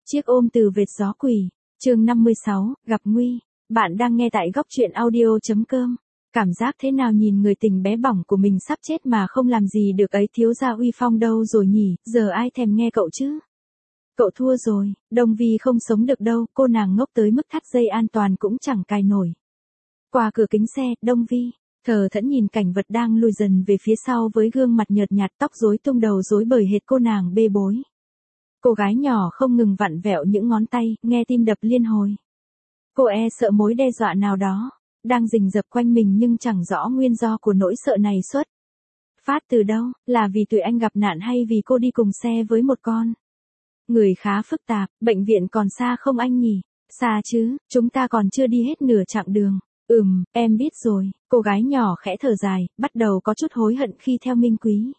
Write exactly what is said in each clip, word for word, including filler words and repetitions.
Chiếc ôm từ vệt gió quỷ, chương năm mươi sáu, gặp nguy. Bạn đang nghe tại góc truyện audio.com. Cảm giác thế nào nhìn người tình bé bỏng của mình sắp chết mà không làm gì được ấy, thiếu gia uy phong đâu rồi nhỉ, giờ ai thèm nghe cậu chứ? Cậu thua rồi, Đông Vi không sống được đâu, cô nàng ngốc tới mức thắt dây an toàn cũng chẳng cài nổi. Qua cửa kính xe, Đông Vi thờ thẫn nhìn cảnh vật đang lùi dần về phía sau với gương mặt nhợt nhạt, tóc rối tung, đầu rối bời hệt cô nàng bê bối. Cô gái nhỏ không ngừng vặn vẹo những ngón tay, nghe tim đập liên hồi. Cô e sợ mối đe dọa nào đó đang rình rập quanh mình, nhưng chẳng rõ nguyên do của nỗi sợ này xuất phát từ đâu, là vì tụi anh gặp nạn hay vì cô đi cùng xe với một con người khá phức tạp. Bệnh viện còn xa không anh nhỉ? Xa chứ, chúng ta còn chưa đi hết nửa chặng đường. Ừm, em biết rồi. Cô gái nhỏ khẽ thở dài, bắt đầu có chút hối hận khi theo Minh Quý.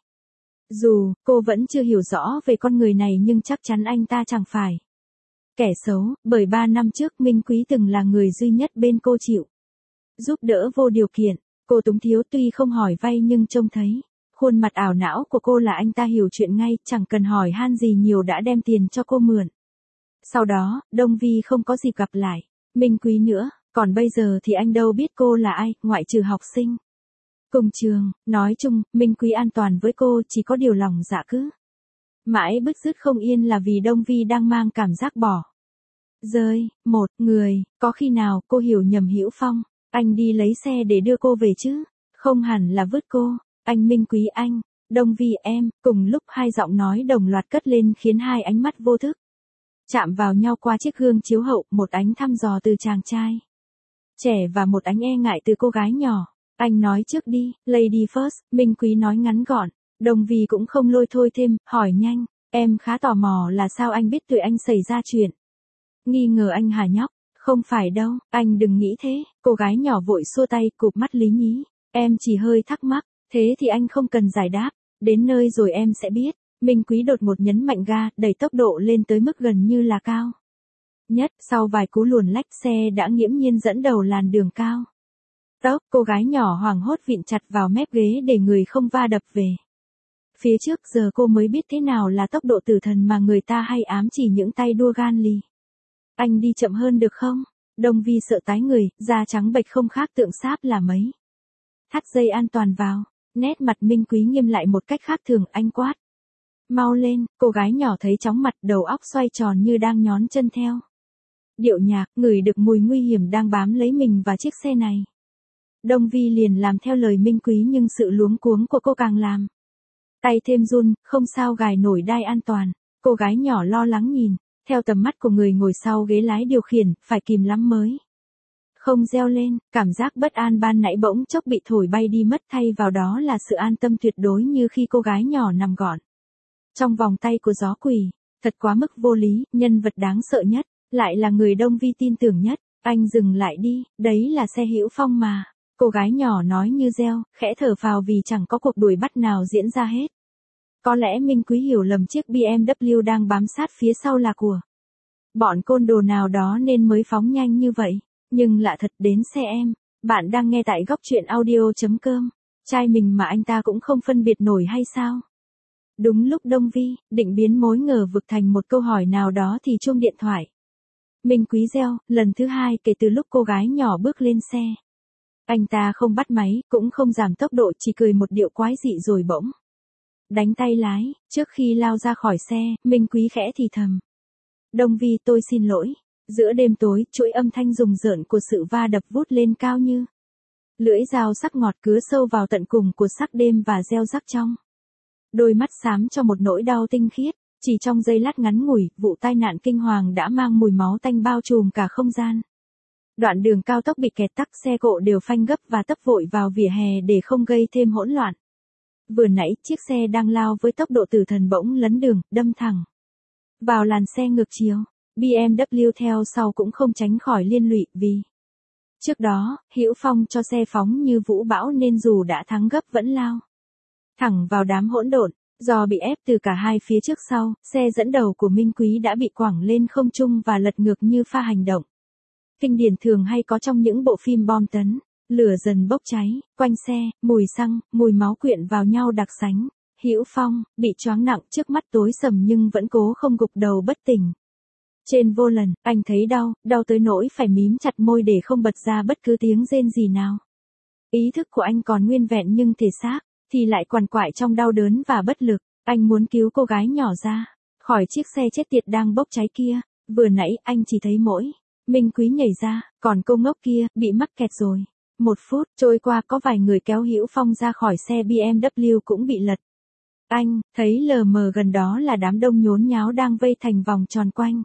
Dù cô vẫn chưa hiểu rõ về con người này, nhưng chắc chắn anh ta chẳng phải kẻ xấu, bởi ba năm trước Minh Quý từng là người duy nhất bên cô chịu giúp đỡ vô điều kiện. Cô túng thiếu tuy không hỏi vay, nhưng trông thấy khuôn mặt ảo não của cô là anh ta hiểu chuyện ngay, chẳng cần hỏi han gì nhiều đã đem tiền cho cô mượn. Sau đó, Đông Vi không có dịp gặp lại Minh Quý nữa, còn bây giờ thì anh đâu biết cô là ai, ngoại trừ học sinh cùng trường. Nói chung, Minh Quý an toàn với cô, chỉ có điều lòng dạ cứ mãi bứt rứt không yên là vì Đông Vi đang mang cảm giác bỏ rơi một người. Có khi nào cô hiểu nhầm Hữu Phong? Anh đi lấy xe để đưa cô về chứ không hẳn là vứt cô. Anh Minh Quý, anh Đông Vi em. Cùng lúc hai giọng nói đồng loạt cất lên khiến hai ánh mắt vô thức chạm vào nhau qua chiếc gương chiếu hậu, một ánh thăm dò từ chàng trai trẻ và một ánh e ngại từ cô gái nhỏ. Anh nói trước đi, lady first, Minh Quý nói ngắn gọn. Đông Vi cũng không lôi thôi thêm, hỏi nhanh. Em khá tò mò là sao anh biết tụi anh xảy ra chuyện. Nghi ngờ anh hả nhóc? Không phải đâu, anh đừng nghĩ thế. Cô gái nhỏ vội xua tay, cụp mắt lý nhí. Em chỉ hơi thắc mắc, thế thì anh không cần giải đáp. Đến nơi rồi em sẽ biết. Minh Quý đột ngột nhấn mạnh ga, đẩy tốc độ lên tới mức gần như là cao nhất. Sau vài cú luồn lách, xe đã nghiễm nhiên dẫn đầu làn đường cao tốc. Cô gái nhỏ hoảng hốt vịn chặt vào mép ghế để người không va đập về phía trước. Giờ cô mới biết thế nào là tốc độ tử thần mà người ta hay ám chỉ những tay đua gan lì. Anh đi chậm hơn được không? Đông Vi sợ tái người, da trắng bệch không khác tượng sáp là mấy. Thắt dây an toàn vào. Nét mặt Minh Quý nghiêm lại một cách khác thường, anh quát. Mau lên. Cô gái nhỏ thấy chóng mặt, đầu óc xoay tròn như đang nhón chân theo điệu nhạc, ngửi được mùi nguy hiểm đang bám lấy mình và chiếc xe này. Đông Vi liền làm theo lời Minh Quý, nhưng sự luống cuống của cô càng làm tay thêm run, không sao gài nổi đai an toàn. Cô gái nhỏ lo lắng nhìn theo tầm mắt của người ngồi sau ghế lái điều khiển, phải kìm lắm mới không reo lên. Cảm giác bất an ban nãy bỗng chốc bị thổi bay đi mất, thay vào đó là sự an tâm tuyệt đối, như khi cô gái nhỏ nằm gọn trong vòng tay của gió quỷ. Thật quá mức vô lý, nhân vật đáng sợ nhất lại là người Đông Vi tin tưởng nhất. Anh dừng lại đi, đấy là xe Hữu Phong mà. Cô gái nhỏ nói như reo, khẽ thở phào vì chẳng có cuộc đuổi bắt nào diễn ra hết. Có lẽ Minh Quý hiểu lầm chiếc bê em vê đang bám sát phía sau là của bọn côn đồ nào đó nên mới phóng nhanh như vậy. Nhưng lạ thật, đến xe em. Bạn đang nghe tại góc truyện audio.com. Trai mình mà anh ta cũng không phân biệt nổi hay sao? Đúng lúc Đông Vi định biến mối ngờ vực thành một câu hỏi nào đó thì chuông điện thoại Minh Quý reo, lần thứ hai kể từ lúc cô gái nhỏ bước lên xe. Anh ta không bắt máy, cũng không giảm tốc độ, chỉ cười một điệu quái dị rồi bỗng đánh tay lái. Trước khi lao ra khỏi xe, Minh Quý khẽ thì thầm. Đông Vi, tôi xin lỗi. Giữa đêm tối, chuỗi âm thanh rùng rợn của sự va đập vút lên cao như lưỡi dao sắc ngọt, cứa sâu vào tận cùng của sắc đêm và gieo rắc trong đôi mắt xám cho một nỗi đau tinh khiết. Chỉ trong giây lát ngắn ngủi, vụ tai nạn kinh hoàng đã mang mùi máu tanh bao trùm cả không gian. Đoạn đường cao tốc bị kẹt tắc, xe cộ đều phanh gấp và tấp vội vào vỉa hè để không gây thêm hỗn loạn. Vừa nãy, chiếc xe đang lao với tốc độ tử thần bỗng lấn đường, đâm thẳng vào làn xe ngược chiều. bê em vê theo sau cũng không tránh khỏi liên lụy, vì trước đó, Hữu Phong cho xe phóng như vũ bão nên dù đã thắng gấp vẫn lao thẳng vào đám hỗn độn. Do bị ép từ cả hai phía trước sau, xe dẫn đầu của Minh Quý đã bị quẳng lên không trung và lật ngược như pha hành động kinh điển thường hay có trong những bộ phim bom tấn. Lửa dần bốc cháy quanh xe, mùi xăng, mùi máu quyện vào nhau đặc sánh. Hữu Phong bị choáng nặng, trước mắt tối sầm nhưng vẫn cố không gục đầu bất tỉnh. Trên vô lần, anh thấy đau, đau tới nỗi phải mím chặt môi để không bật ra bất cứ tiếng rên gì nào. Ý thức của anh còn nguyên vẹn nhưng thể xác thì lại quằn quại trong đau đớn và bất lực. Anh muốn cứu cô gái nhỏ ra khỏi chiếc xe chết tiệt đang bốc cháy kia. Vừa nãy anh chỉ thấy mỗi Minh Quý nhảy ra, còn cô ngốc kia bị mắc kẹt rồi. Một phút trôi qua có vài người kéo Hữu Phong ra khỏi xe bê em vê cũng bị lật. Anh thấy lờ mờ gần đó là đám đông nhốn nháo đang vây thành vòng tròn quanh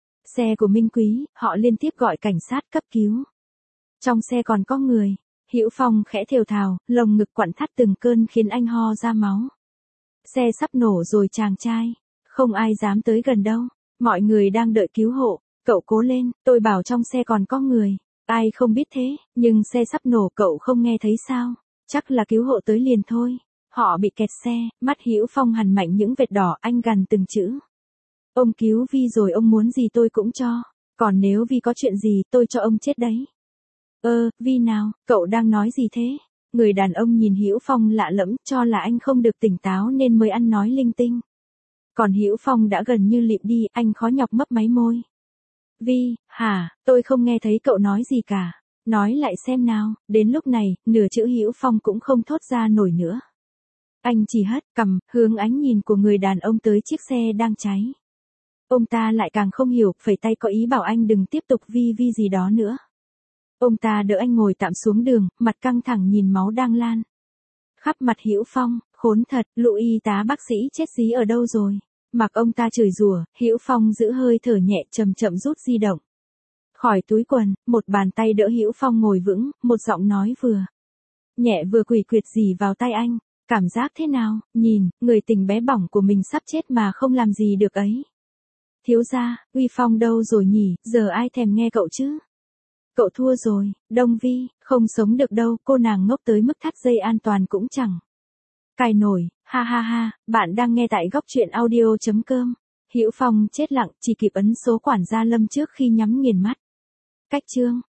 xe của Minh Quý, họ liên tiếp gọi cảnh sát cấp cứu. Trong xe còn có người. Hữu Phong khẽ thều thào, lồng ngực quặn thắt từng cơn khiến anh ho ra máu. Xe sắp nổ rồi chàng trai. Không ai dám tới gần đâu. Mọi người đang đợi cứu hộ. Cậu cố lên, tôi bảo trong xe còn có người. Ai không biết thế, nhưng xe sắp nổ cậu không nghe thấy sao? Chắc là cứu hộ tới liền thôi. Họ bị kẹt xe, mắt Hữu Phong hằn mạnh những vệt đỏ, anh gằn từng chữ. Ông cứu Vi rồi ông muốn gì tôi cũng cho. Còn nếu Vi có chuyện gì tôi cho ông chết đấy. Ơ, Vi nào, cậu đang nói gì thế? Người đàn ông nhìn Hữu Phong lạ lẫm, cho là anh không được tỉnh táo nên mới ăn nói linh tinh. Còn Hữu Phong đã gần như lịm đi, anh khó nhọc mấp máy môi. Vi, hả, tôi không nghe thấy cậu nói gì cả. Nói lại xem nào. Đến lúc này, nửa chữ Hữu Phong cũng không thốt ra nổi nữa. Anh chỉ hất cằm, hướng ánh nhìn của người đàn ông tới chiếc xe đang cháy. Ông ta lại càng không hiểu, phẩy tay có ý bảo anh đừng tiếp tục vi vi gì đó nữa. Ông ta đỡ anh ngồi tạm xuống đường, mặt căng thẳng nhìn máu đang lan khắp mặt Hữu Phong. Khốn thật, lũ y tá bác sĩ chết dí ở đâu rồi? Mặc ông ta chửi rủa, Hữu Phong giữ hơi thở nhẹ, chậm chậm rút di động khỏi túi quần, một bàn tay đỡ Hữu Phong ngồi vững, một giọng nói vừa nhẹ vừa quỷ quyệt rỉ vào tai anh. Cảm giác thế nào? Nhìn người tình bé bỏng của mình sắp chết mà không làm gì được ấy. Thiếu gia, Uy Phong đâu rồi nhỉ? Giờ ai thèm nghe cậu chứ? Cậu thua rồi, Đông Vi, không sống được đâu. Cô nàng ngốc tới mức thắt dây an toàn cũng chẳng cài nổi. Ha ha ha. Bạn đang nghe tại góc truyện audio chấm com. Hữu Phong chết lặng, chỉ kịp ấn số quản gia Lâm trước khi nhắm nghiền mắt. Cách chương